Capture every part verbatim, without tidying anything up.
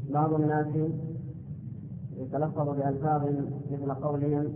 بعض الناس يتلفظ بألفاظ مثل قولهم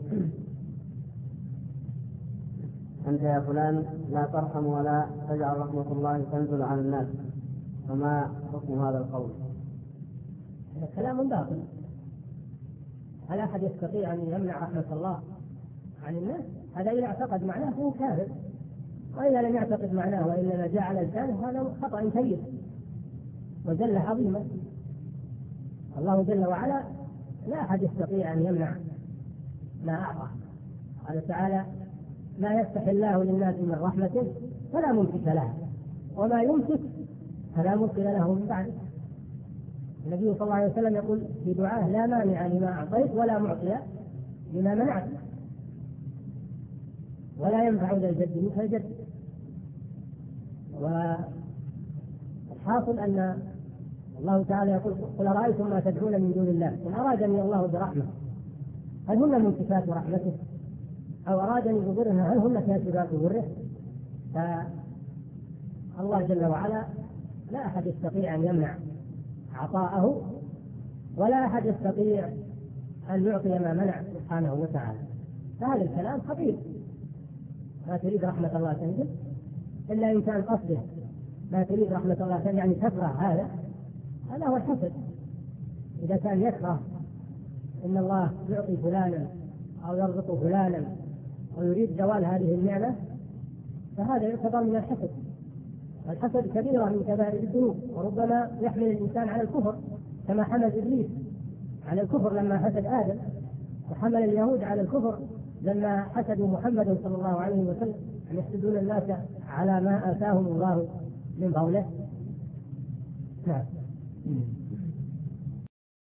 أنت يا فلان لا ترحم ولا تجعل رحمة الله تنزل على الناس، فما حكم هذا القول؟ كلام باطل. هل أحد يستطيع أن يمنع رحمة الله عن الناس؟ هذا إذا اعتقد معناه فهو كافر، وإذا لم يعتقد معناه وإنما جاء على لسانه هذا خطأ كبير وزل عظيما. الله جل وعلا لا أحد يستطيع أن يمنع ما أعطى. قال تعالى ما يفتح الله للناس من رحمته فلا ممسك لها وما يمسك فلا مرسل له من بعده. النبي صلى الله عليه وسلم يقول في دعاه لا مانع لما أعطيت ولا معطي لما منعت ولا ينفع ذا الجد منك الجد. والحاصل أن الله تعالى يقول قل أرأيتم ما تدعون من دون الله إن أرادني الله برحمة هل هن ممسكات رحمته أو أرادني بضرها هل هن كاشفات ضره؟ فالله جل وعلا لا أحد يستطيع أن يمنع عطاءه ولا أحد يستطيع أن يعطي ما منع سبحانه وتعالى. فهذا الكلام خطير. ما تريد رحمة الله تنزل إلا إن كان قصده ما تريد رحمة الله تنزل يعني تكره هذا، هذا هو الحسد. إذا كان يكره إن الله يعطي فلانا أو يرزق فلانا ويريد زوال هذه النعمة فهذا يعتبر من الحسد. الحسد كبيرة من كبائر الذنوب وربما يحمل الإنسان على الكفر كما حمل إبليس على الكفر لما حسد آدم، وحمل اليهود على الكفر لما حسدوا محمد صلى الله عليه وسلم أن يحسدون الناس على ما آتاهم الله من فضله. نعم.